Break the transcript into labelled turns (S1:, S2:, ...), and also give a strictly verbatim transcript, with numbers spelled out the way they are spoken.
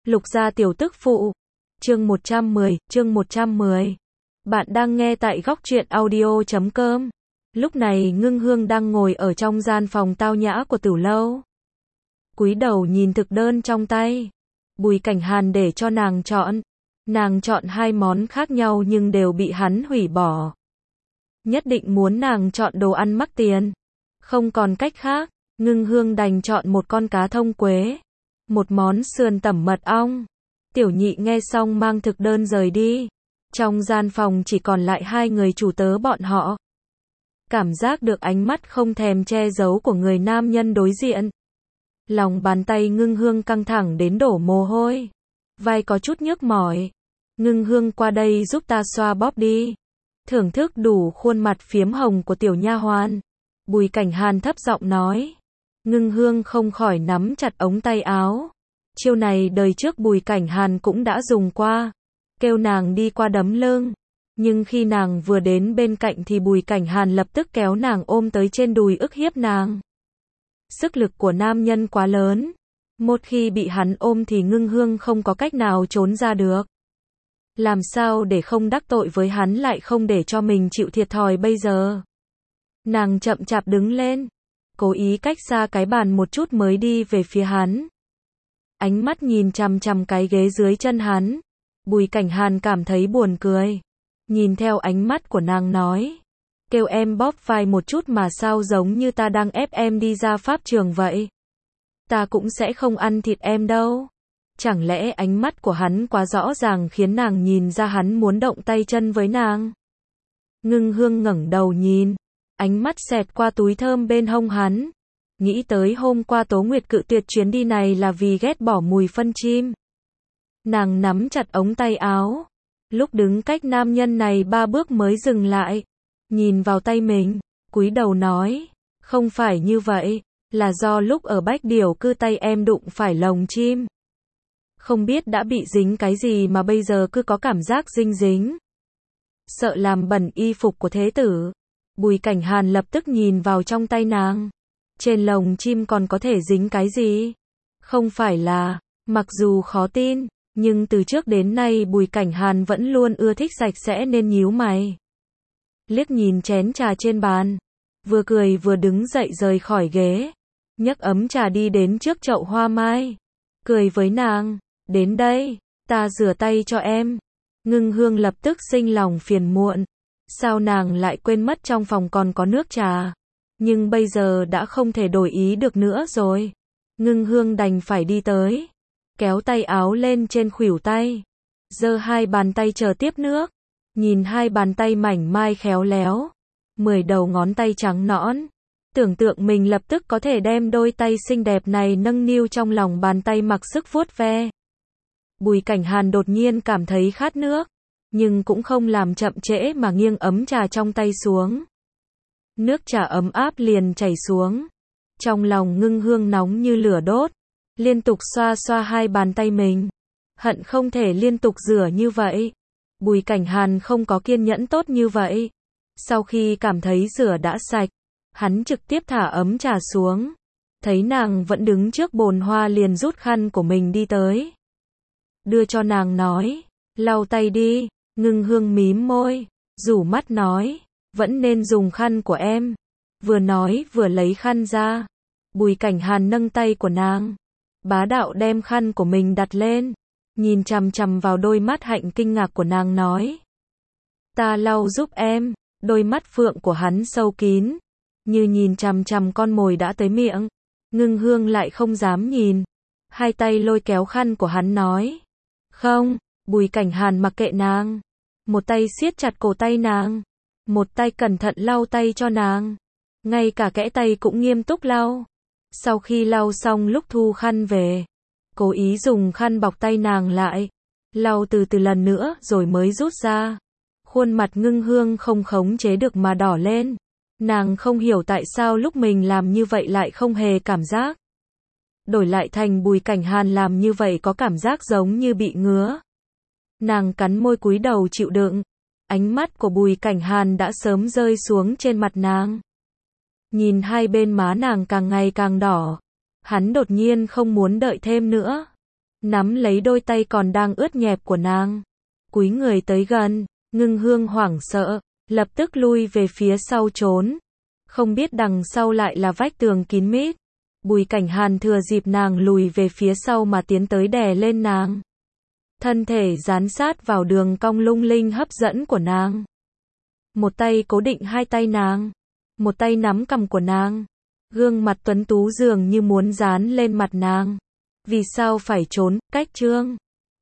S1: Lục gia tiểu tức phụ. Chương một trăm mười, chương một trăm mười. Bạn đang nghe tại góc truyện audio chấm com. Lúc này Ngưng Hương đang ngồi ở trong gian phòng tao nhã của Tử lâu. Cúi đầu nhìn thực đơn trong tay. Bùi Cảnh Hàn để cho nàng chọn. Nàng chọn hai món khác nhau nhưng đều bị hắn hủy bỏ. Nhất định muốn nàng chọn đồ ăn mắc tiền. Không còn cách khác, Ngưng Hương đành chọn một con cá thông quế. Một món sườn tẩm mật ong. Tiểu nhị nghe xong mang thực đơn rời đi. Trong gian phòng chỉ còn lại hai người chủ tớ bọn họ. Cảm giác được ánh mắt không thèm che giấu của người nam nhân đối diện. Lòng bàn tay Ngưng Hương căng thẳng đến đổ mồ hôi. Vai có chút nhức mỏi. Ngưng Hương qua đây giúp ta xoa bóp đi. Thưởng thức đủ khuôn mặt phiếm hồng của tiểu nha hoàn. Bùi Cảnh Hàn thấp giọng nói. Ngưng Hương không khỏi nắm chặt ống tay áo. Chiêu này đời trước Bùi Cảnh Hàn cũng đã dùng qua. Kêu nàng đi qua đấm lưng. Nhưng khi nàng vừa đến bên cạnh thì Bùi Cảnh Hàn lập tức kéo nàng ôm tới trên đùi ức hiếp nàng. Sức lực của nam nhân quá lớn. Một khi bị hắn ôm thì Ngưng Hương không có cách nào trốn ra được. Làm sao để không đắc tội với hắn lại không để cho mình chịu thiệt thòi bây giờ. Nàng chậm chạp đứng lên. Cố ý cách xa cái bàn một chút mới đi về phía hắn. Ánh mắt nhìn chằm chằm cái ghế dưới chân hắn. Bùi Cảnh Hàn cảm thấy buồn cười. Nhìn theo ánh mắt của nàng nói. Kêu em bóp vai một chút mà sao giống như ta đang ép em đi ra pháp trường vậy. Ta cũng sẽ không ăn thịt em đâu. Chẳng lẽ ánh mắt của hắn quá rõ ràng khiến nàng nhìn ra hắn muốn động tay chân với nàng. Ngưng Hương ngẩng đầu nhìn. Ánh mắt xẹt qua túi thơm bên hông hắn. Nghĩ tới hôm qua Tố Nguyệt cự tuyệt chuyến đi này là vì ghét bỏ mùi phân chim. Nàng nắm chặt ống tay áo. Lúc đứng cách nam nhân này ba bước mới dừng lại. Nhìn vào tay mình, cúi đầu nói. Không phải như vậy, là do lúc ở Bách Điểu Cư tay em đụng phải lồng chim. Không biết đã bị dính cái gì mà bây giờ cứ có cảm giác dinh dính. Sợ làm bẩn y phục của thế tử. Bùi Cảnh Hàn lập tức nhìn vào trong tay nàng. Trên lồng chim còn có thể dính cái gì? Không phải là, mặc dù khó tin, nhưng từ trước đến nay Bùi Cảnh Hàn vẫn luôn ưa thích sạch sẽ nên nhíu mày. Liếc nhìn chén trà trên bàn. Vừa cười vừa đứng dậy rời khỏi ghế. Nhấc ấm trà đi đến trước chậu hoa mai. Cười với nàng. Đến đây, ta rửa tay cho em. Ngưng Hương lập tức sinh lòng phiền muộn. Sao nàng lại quên mất trong phòng còn có nước trà. Nhưng bây giờ đã không thể đổi ý được nữa rồi. Ngưng Hương đành phải đi tới. Kéo tay áo lên trên khuỷu tay. Giơ hai bàn tay chờ tiếp nước. Nhìn hai bàn tay mảnh mai khéo léo. Mười đầu ngón tay trắng nõn. Tưởng tượng mình lập tức có thể đem đôi tay xinh đẹp này nâng niu trong lòng bàn tay mặc sức vuốt ve. Bùi Cảnh Hàn đột nhiên cảm thấy khát nước. Nhưng cũng không làm chậm trễ mà nghiêng ấm trà trong tay xuống. Nước trà ấm áp liền chảy xuống. Trong lòng Ngưng Hương nóng như lửa đốt. Liên tục xoa xoa hai bàn tay mình. Hận không thể liên tục rửa như vậy. Bùi Cảnh Hàn không có kiên nhẫn tốt như vậy. Sau khi cảm thấy rửa đã sạch, hắn trực tiếp thả ấm trà xuống. Thấy nàng vẫn đứng trước bồn hoa liền rút khăn của mình đi tới. Đưa cho nàng nói, lau tay đi. Ngưng Hương mím môi, rủ mắt nói, vẫn nên dùng khăn của em. Vừa nói vừa lấy khăn ra. Bùi Cảnh Hàn nâng tay của nàng. Bá đạo đem khăn của mình đặt lên. Nhìn chằm chằm vào đôi mắt hạnh kinh ngạc của nàng nói. Ta lau giúp em. Đôi mắt phượng của hắn sâu kín. Như nhìn chằm chằm con mồi đã tới miệng. Ngưng Hương lại không dám nhìn. Hai tay lôi kéo khăn của hắn nói. Không. Bùi Cảnh Hàn mặc kệ nàng. Một tay siết chặt cổ tay nàng. Một tay cẩn thận lau tay cho nàng. Ngay cả kẽ tay cũng nghiêm túc lau. Sau khi lau xong lúc thu khăn về. Cố ý dùng khăn bọc tay nàng lại. Lau từ từ lần nữa rồi mới rút ra. Khuôn mặt Ngưng Hương không khống chế được mà đỏ lên. Nàng không hiểu tại sao lúc mình làm như vậy lại không hề cảm giác. Đổi lại thành Bùi Cảnh Hàn làm như vậy có cảm giác giống như bị ngứa. Nàng cắn môi cúi đầu chịu đựng. Ánh mắt của Bùi Cảnh Hàn đã sớm rơi xuống trên mặt nàng. Nhìn hai bên má nàng càng ngày càng đỏ. Hắn đột nhiên không muốn đợi thêm nữa. nắm lấy đôi tay còn đang ướt nhẹp của nàng. Cúi người tới gần, Ngưng Hương hoảng sợ, lập tức lui về phía sau trốn. Không biết đằng sau lại là vách tường kín mít. Bùi Cảnh Hàn thừa dịp nàng lùi về phía sau mà tiến tới đè lên nàng. Thân thể dán sát vào đường cong lung linh hấp dẫn của nàng. Một tay cố định hai tay nàng, một tay nắm cằm của nàng. Gương mặt tuấn tú dường như muốn dán lên mặt nàng. Vì sao phải trốn, cách Trương